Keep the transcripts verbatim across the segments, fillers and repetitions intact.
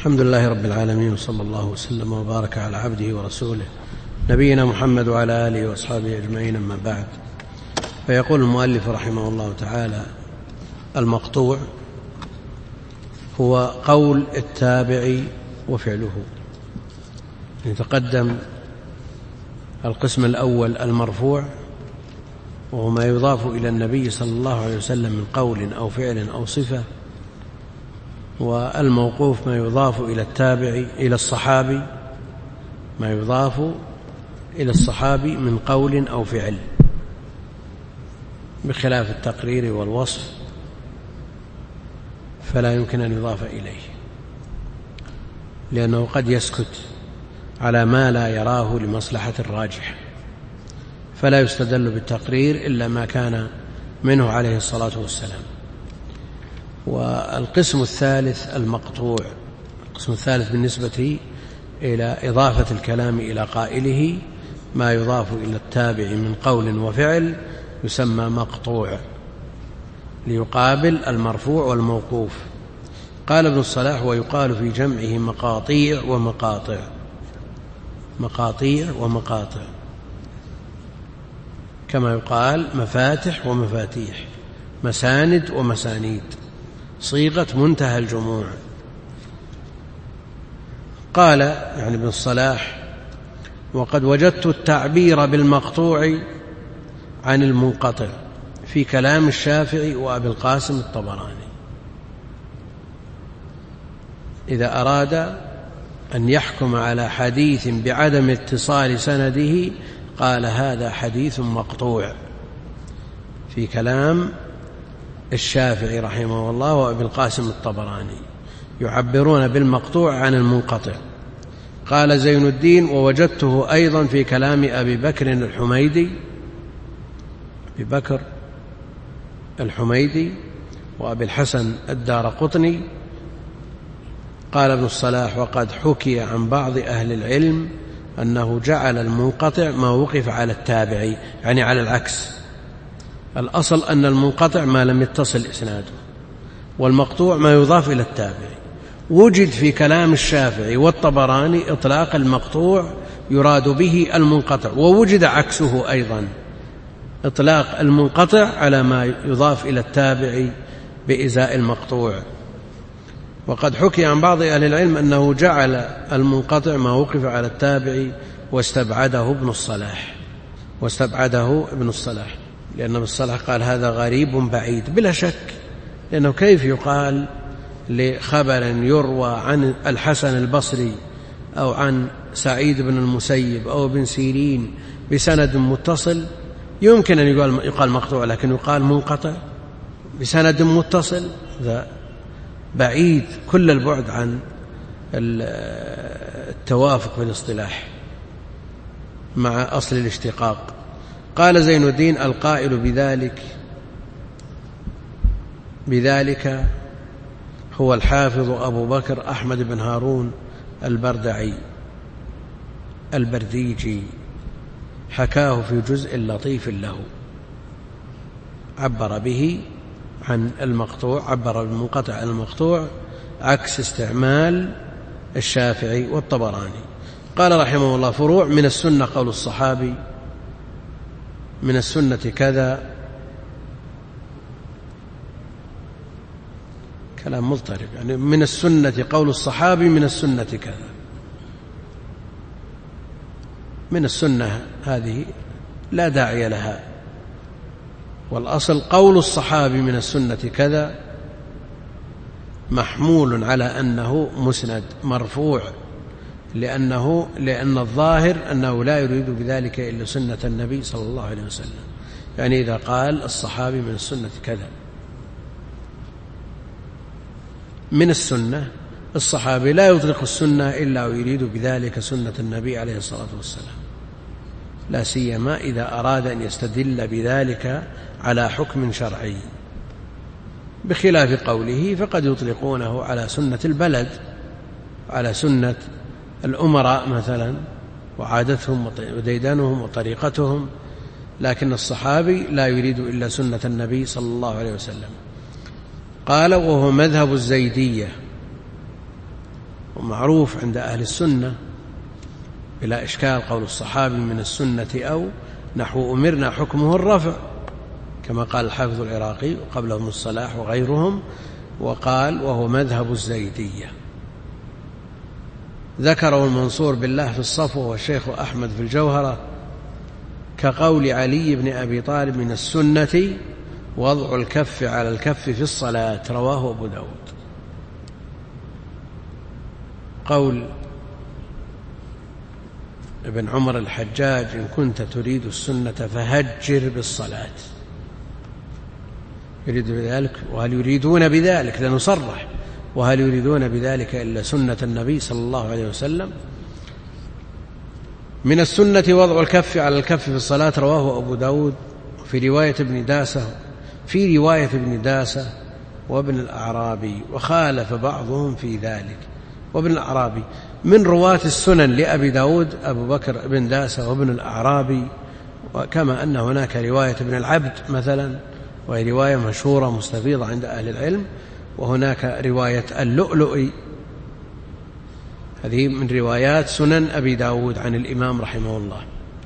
الحمد لله رب العالمين، وصلى الله وسلم وبارك على عبده ورسوله نبينا محمد وعلى آله وأصحابه أجمعين، أما بعد. فيقول المؤلف رحمه الله تعالى: المقطوع هو قول التابع وفعله. يتقدم القسم الأول المرفوع، وهو ما يضاف إلى النبي صلى الله عليه وسلم من قول أو فعل أو صفة، والموقوف ما يضاف إلى التابع إلى الصحابي، ما يضاف إلى الصحابي من قول أو فعل، بخلاف التقرير والوصف فلا يمكن أن يضاف إليه، لأنه قد يسكت على ما لا يراه لمصلحة الراجح، فلا يستدل بالتقرير إلا ما كان منه عليه الصلاة والسلام. والقسم الثالث المقطوع، القسم الثالث بالنسبة إلى إضافة الكلام إلى قائله، ما يضاف إلى التابع من قول وفعل يسمى مقطوع، ليقابل المرفوع والموقوف. قال ابن الصلاح: ويقال في جمعه مقاطيع ومقاطع. مقاطيع ومقاطع، كما يقال مفاتح ومفاتيح، مساند ومسانيد، صيغة منتهى الجموع. قال يعني ابن الصلاح: وقد وجدت التعبير بالمقطوع عن المنقطع في كلام الشافعي وأبي القاسم الطبراني. إذا أراد أن يحكم على حديث بعدم اتصال سنده قال هذا حديث مقطوع، في كلام الشافعي رحمه الله وأبي القاسم الطبراني، يعبرون بالمقطوع عن المنقطع. قال زين الدين: ووجدته أيضا في كلام أبي بكر الحميدي، أبي بكر الحميدي وأبي الحسن الدارقطني. قال ابن الصلاح: وقد حكي عن بعض أهل العلم أنه جعل المنقطع ما وقف على التابعي، يعني على العكس. الأصل أن المنقطع ما لم يتصل إسناده، والمقطوع ما يضاف إلى التابعي. وجد في كلام الشافعي والطبراني إطلاق المقطوع يراد به المنقطع، ووجد عكسه أيضا، إطلاق المنقطع على ما يضاف إلى التابعي بإزاء المقطوع. وقد حكي عن بعض أهل العلم أنه جعل المنقطع ما وقف على التابعي، واستبعده ابن الصلاح واستبعده ابن الصلاح لأن ابن الصلاح قال هذا غريب بعيد، بلا شك، لأنه كيف يقال لخبر يروى عن الحسن البصري أو عن سعيد بن المسيب أو ابن سيرين بسند متصل، يمكن أن يقال, يقال مقطوع، لكن يقال منقطع بسند متصل، ذا بعيد كل البعد عن التوافق في الاصطلاح مع أصل الاشتقاق. قال زين الدين: القائل بذلك بذلك هو الحافظ أبو بكر أحمد بن هارون البردعي البرديجي، حكاه في جزء لطيف له، عبر به عن المقطوع، عبر بالمنقطع عن المقطوع، عكس استعمال الشافعي والطبراني. قال رحمه الله: فروع من السنة قول الصحابي، من السنة كذا، كلام مضطرب، يعني من السنة قول الصحابي، من السنة كذا. من السنة هذه لا داعي لها، والأصل قول الصحابي من السنة كذا محمول على أنه مسند مرفوع، لأنه لأن الظاهر أنه لا يريد بذلك إلا سنة النبي صلى الله عليه وسلم. يعني إذا قال الصحابي من السنة كذا، من السنة، الصحابي لا يطلق السنة إلا ويريد بذلك سنة النبي عليه الصلاة والسلام، لا سيما إذا أراد أن يستدل بذلك على حكم شرعي، بخلاف قوله فقد يطلقونه على سنة البلد، على سنة الأمراء مثلا، وعادتهم وديدانهم وطريقتهم، لكن الصحابي لا يريد إلا سنة النبي صلى الله عليه وسلم. قال: وهو مذهب الزيدية، ومعروف عند أهل السنة بلا إشكال قول الصحابي من السنة أو نحو أمرنا حكمه الرفع، كما قال الحافظ العراقي وقبله ابن الصلاح وغيرهم، وقال وهو مذهب الزيدية. ذكره المنصور بالله في الصفوة والشيخ أحمد في الجوهرة كقول علي بن أبي طالب من السنة وضع الكف على الكف في الصلاة، رواه أبو داود. قول ابن عمر الحجاج إن كنت تريد السنة فهجر بالصلاة، يريد بذلك، وهل يريدون بذلك لنصرح، وهل يريدون بذلك إلا سنة النبي صلى الله عليه وسلم. من السنة وضع الكف على الكف في الصلاة، رواه أبو داود في رواية ابن داسة في رواية ابن داسة وابن الأعرابي، وخالف بعضهم في ذلك. وابن الأعرابي من رواة السنن لأبي داود أبو بكر بن داسة وابن الأعرابي، وكما أن هناك رواية ابن العبد مثلا، وهي رواية مشهورة مستفيضة عند أهل العلم، وهناك رواية اللؤلؤي، هذه من روايات سنن أبي داود عن الإمام رحمه الله.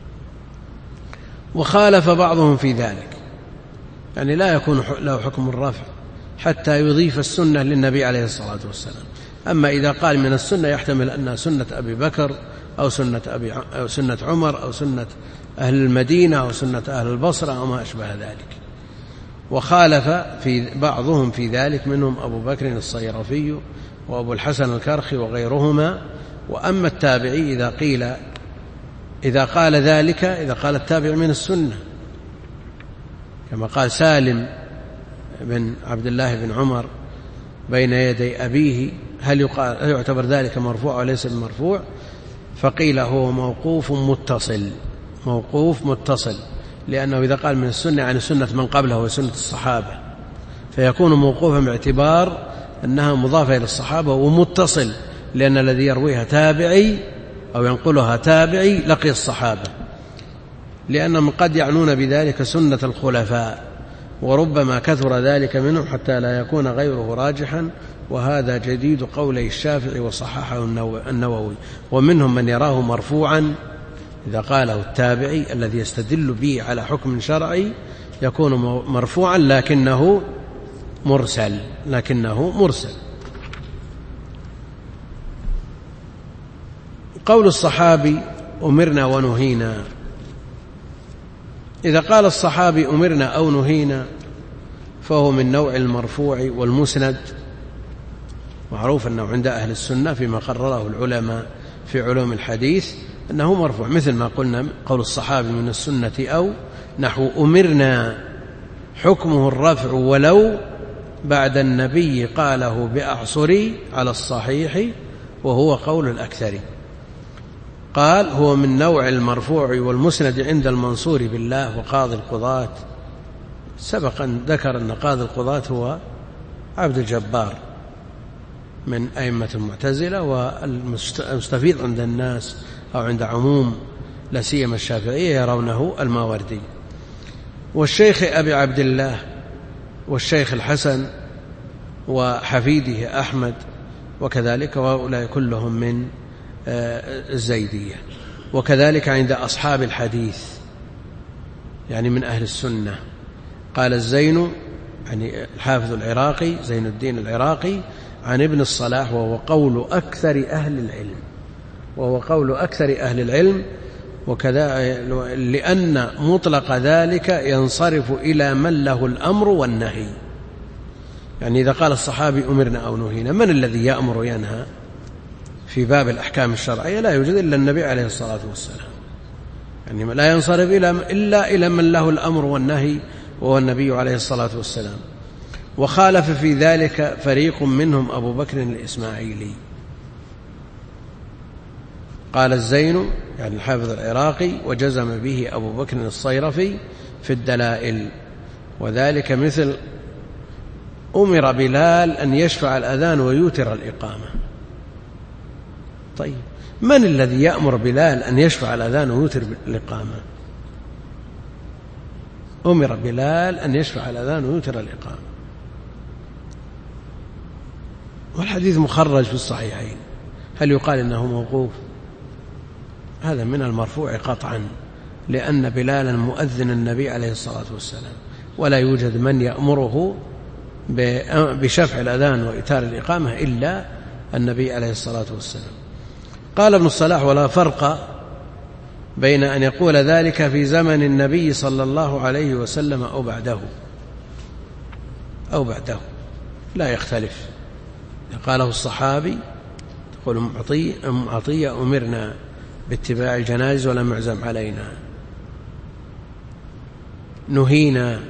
وخالف بعضهم في ذلك، يعني لا يكون له حكم الرفع حتى يضيف السنة للنبي عليه الصلاة والسلام. أما إذا قال من السنة يحتمل أنها سنة أبي بكر أو سنة, أبي أو سنة عمر أو سنة أهل المدينة أو سنة أهل البصرة أو ما أشبه ذلك. وخالف في بعضهم في ذلك، منهم أبو بكر الصيرفي وأبو الحسن الكرخي وغيرهما. وأما التابعي إذا قيل إذا قال ذلك إذا قال التابع من السنة، كما قال سالم بن عبد الله بن عمر بين يدي أبيه، هل يعتبر ذلك مرفوع وليس بمرفوع؟ فقيل هو موقوف متصل، موقوف متصل، لأنه إذا قال من السنة يعني سنة من قبله وسنة الصحابة، فيكون موقوفا باعتبار أنها مضافة إلى الصحابة ومتصل، لأن الذي يرويها تابعي أو ينقلها تابعي لقي الصحابة، لأنهم قد يعنون بذلك سنة الخلفاء، وربما كثر ذلك منهم حتى لا يكون غيره راجحا، وهذا جديد قولي الشافعي وصححه النووي. ومنهم من يراه مرفوعا إذا قاله التابعي الذي يستدل به على حكم شرعي يكون مرفوعا لكنه مرسل لكنه مرسل. قول الصحابي أمرنا ونهينا، إذا قال الصحابي أمرنا أو نهينا فهو من نوع المرفوع والمسند، معروف أنه عند أهل السنة فيما قرره العلماء في علوم الحديث أنه مرفوع، مثل ما قلنا قول الصحابي من السنة أو نحو أمرنا حكمه الرفع ولو بعد النبي قاله بأعصري على الصحيح وهو قول الأكثر. قال هو من نوع المرفوع والمسند عند المنصور بالله وقاضي القضاة. سبق أن ذكر أن قاضي القضاة هو عبد الجبار من أئمة المعتزلة، والمستفيض عند الناس أو عند عموم لا سيما الشافعية يرونه الماوردي، والشيخ أبي عبد الله والشيخ الحسن وحفيده أحمد وكذلك، وهؤلاء كلهم من الزيدية. وكذلك عند أصحاب الحديث يعني من أهل السنة. قال الزين يعني الحافظ العراقي زين الدين العراقي عن ابن الصلاح وهو قول أكثر أهل العلم وهو قول أكثر أهل العلم وكذا، لأن مطلق ذلك ينصرف إلى من له الأمر والنهي. يعني إذا قال الصحابي أمرنا أو نهينا، من الذي يأمر وينهى في باب الأحكام الشرعية؟ لا يوجد إلا النبي عليه الصلاة والسلام، يعني لا ينصرف إلا إلى من له الأمر والنهي وهو النبي عليه الصلاة والسلام. وخالف في ذلك فريق منهم أبو بكر الإسماعيلي. قال الزين يعني الحافظ العراقي وجزم به أبو بكر الصيرفي في الدلائل، وذلك مثل أمر بلال أن يشفع الأذان ويوتر الإقامة. طيب من الذي يأمر بلال أن يشفع الأذان ويوتر الإقامة؟ أمر بلال أن يشفع الأذان ويوتر الإقامة، والحديث مخرج في الصحيحين. هل يقال إنه موقوف؟ هذا من المرفوع قطعا، لأن بلالا مؤذن النبي عليه الصلاة والسلام، ولا يوجد من يأمره بشفع الأذان وإتار الإقامة إلا النبي عليه الصلاة والسلام. قال ابن الصلاح: ولا فرق بين أن يقول ذلك في زمن النبي صلى الله عليه وسلم أو بعده أو بعده لا يختلف. قاله الصحابي تقول أم عطية: أمرنا باتباع الجنائز ولم يعزم علينا، نهينا،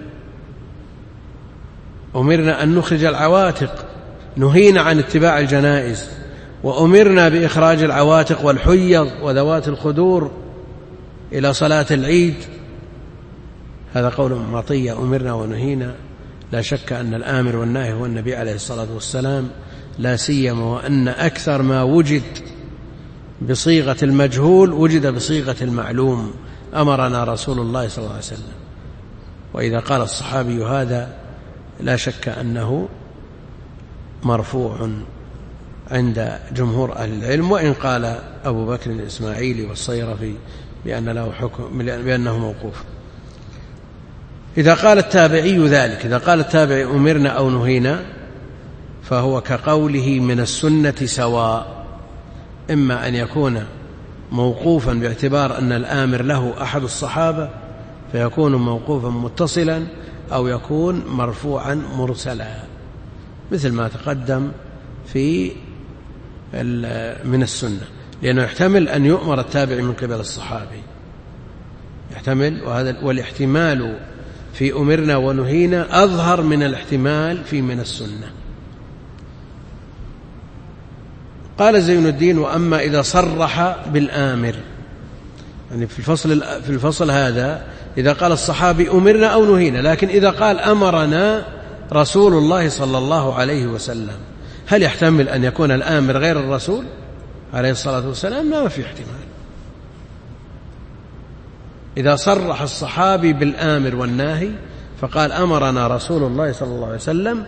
أمرنا أن نخرج العواتق، نهينا عن اتباع الجنائز، وأمرنا بإخراج العواتق والحيض وذوات الخدور إلى صلاة العيد. هذا قول معطية: أمرنا ونهينا. لا شك أن الآمر والناهي هو النبي عليه الصلاة والسلام، لا سيما وأن أكثر ما وجد بصيغة المجهول وجد بصيغة المعلوم: أمرنا رسول الله صلى الله عليه وسلم. وإذا قال الصحابي هذا لا شك أنه مرفوع عند جمهور أهل العلم، وإن قال أبو بكر الإسماعيلي والصيرفي بأن له حكم بأنه موقوف. إذا قال التابعي ذلك، إذا قال التابعي أمرنا أو نهينا، فهو كقوله من السنة سواء، إما أن يكون موقوفا باعتبار أن الآمر له أحد الصحابة فيكون موقوفا متصلا، أو يكون مرفوعا مرسلا، مثل ما تقدم في من السنة، لأنه يحتمل أن يؤمر التابع من قبل الصحابي، يحتمل، وهذا والاحتمال في أمرنا ونهينا أظهر من الاحتمال في من السنة. قال زين الدين: وأما إذا صرح بالآمر، يعني في الفصل, في الفصل هذا إذا قال الصحابي أمرنا أو نهينا، لكن إذا قال أمرنا رسول الله صلى الله عليه وسلم، هل يحتمل أن يكون الآمر غير الرسول عليه الصلاة والسلام؟ لا، ما في احتمال. إذا صرح الصحابي بالآمر والناهي فقال أمرنا رسول الله صلى الله عليه وسلم،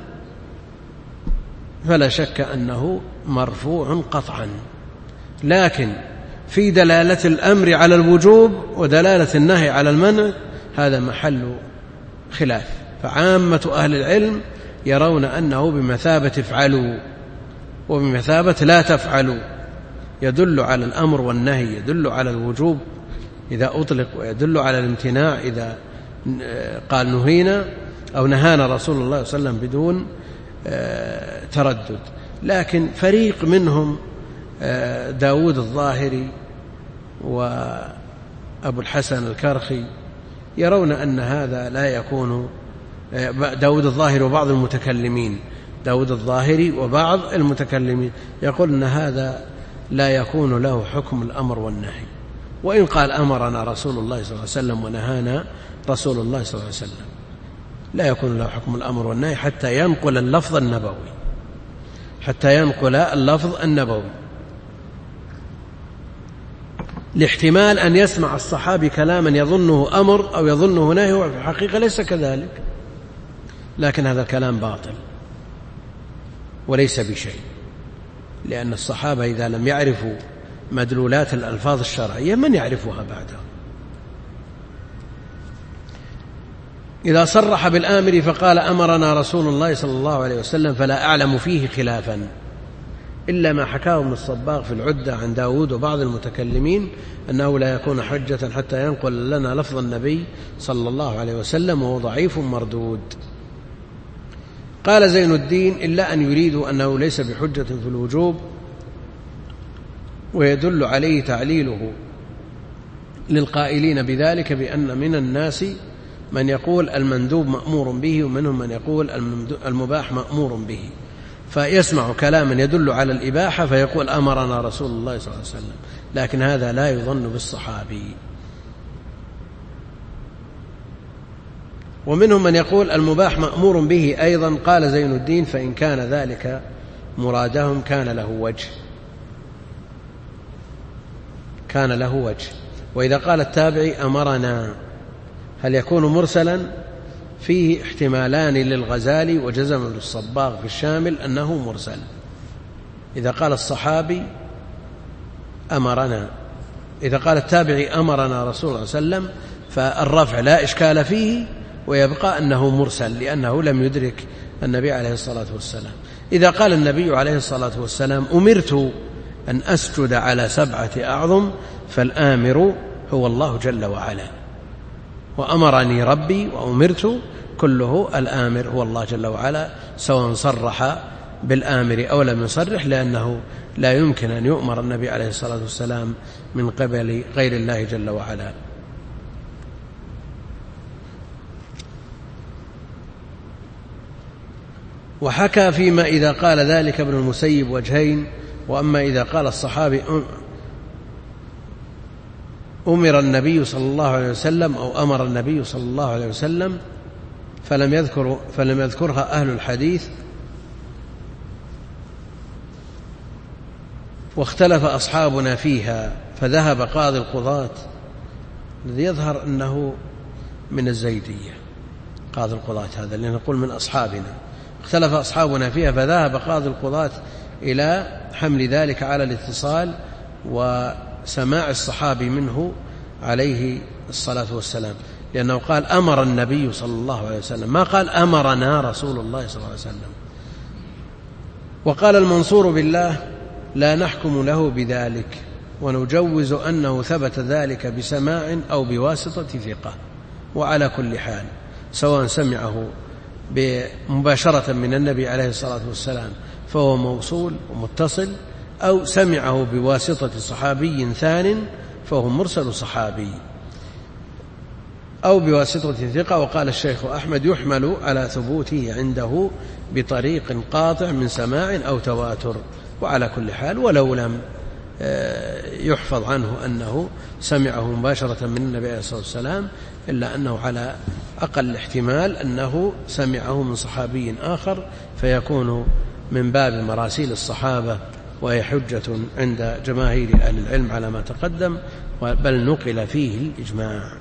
فلا شك أنه مرفوع قطعا. لكن في دلالة الأمر على الوجوب ودلالة النهي على المنع هذا محل خلاف، فعامة أهل العلم يرون أنه بمثابة افعلوا وبمثابة لا تفعلوا، يدل على الأمر والنهي، يدل على الوجوب إذا أطلق، ويدل على الامتناع إذا قال نهينا أو نهانا رسول الله صلى الله عليه وسلم بدون تردد. لكن فريق منهم داود الظاهري وأبو الحسن الكرخي يرون أن هذا لا يكون، داود الظاهري وبعض المتكلمين، داود الظاهري وبعض المتكلمين يقول أن هذا لا يكون له حكم الأمر والنهي، وإن قال أمرنا رسول الله صلى الله عليه وسلم ونهانا رسول الله صلى الله عليه وسلم، لا يكون له حكم الأمر والنهي حتى ينقل اللفظ النبوي، حتى ينقل اللفظ النبوي، لاحتمال أن يسمع الصحابي كلاما يظنه أمر أو يظنه نهي وفي الحقيقة ليس كذلك، لكن هذا الكلام باطل وليس بشيء، لأن الصحابة إذا لم يعرفوا مدلولات الألفاظ الشرعية من يعرفها بعدها. إذا صرح بالآمر فقال أمرنا رسول الله صلى الله عليه وسلم فلا أعلم فيه خلافا إلا ما حكاه ابن الصباغ في العدة عن داود وبعض المتكلمين أنه لا يكون حجة حتى ينقل لنا لفظ النبي صلى الله عليه وسلم، وهو ضعيف مردود. قال زين الدين: إلا أن يريدوا أنه ليس بحجة في الوجوب، ويدل عليه تعليله للقائلين بذلك بأن من الناس من يقول المندوب مأمور به، ومنهم من يقول المباح مأمور به، فيسمع كلاما يدل على الإباحة فيقول أمرنا رسول الله صلى الله عليه وسلم، لكن هذا لا يظن بالصحابي. ومنهم من يقول المباح مأمور به أيضا. قال زين الدين: فإن كان ذلك مرادهم كان له وجه، كان له وجه. وإذا قال التابعي أمرنا، هل يكون مرسلا؟ فيه احتمالان للغزالي وجزم ابن الصباغ في الشامل أنه مرسل. إذا قال الصحابي أمرنا. إذا قال التابعي أمرنا رسول الله صلى الله عليه وسلم فالرفع لا إشكال فيه، ويبقى أنه مرسل لأنه لم يدرك النبي عليه الصلاة والسلام. إذا قال النبي عليه الصلاة والسلام أمرت أن أسجد على سبعة أعظم، فالآمر هو الله جل وعلا، وأمرني ربي وأمرت كله الآمر هو الله جل وعلا، سواء صرح بالآمر أو لم يصرح، لأنه لا يمكن أن يؤمر النبي عليه الصلاة والسلام من قبل غير الله جل وعلا. وحكى فيما إذا قال ذلك ابن المسيب وجهين، وأما إذا قال الصحابي أمر النبي صلى الله عليه وسلم أو أمر النبي صلى الله عليه وسلم فلم يذكر فلم يذكرها أهل الحديث، واختلف أصحابنا فيها، فذهب قاضي القضاة، الذي يظهر أنه من الزيدية قاضي القضاة هذا اللي نقول من أصحابنا، اختلف أصحابنا فيها فذهب قاضي القضاة إلى حمل ذلك على الاتصال وسماع الصحابي منه عليه الصلاة والسلام، لأنه قال أمر النبي صلى الله عليه وسلم، ما قال أمرنا رسول الله صلى الله عليه وسلم. وقال المنصور بالله لا نحكم له بذلك، ونجوز أنه ثبت ذلك بسماع أو بواسطة ثقة، وعلى كل حال سواء سمعه مباشرة من النبي عليه الصلاة والسلام فهو موصول ومتصل، أو سمعه بواسطة صحابي ثان فهو مرسل صحابي، أو بواسطة ثقة. وقال الشيخ أحمد يحمل على ثبوته عنده بطريق قاطع من سماع أو تواتر، وعلى كل حال ولو لم يحفظ عنه أنه سمعه مباشرة من النبي عليه الصلاة والسلام، إلا أنه على أقل احتمال أنه سمعه من صحابي آخر، فيكون من باب مراسيل الصحابة، وهي حجة عند جماهير أهل العلم على ما تقدم، بل نقل فيه الإجماع.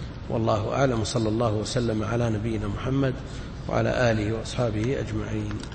والله أعلم، صلى الله وسلم على نبينا محمد وعلى آله وأصحابه أجمعين.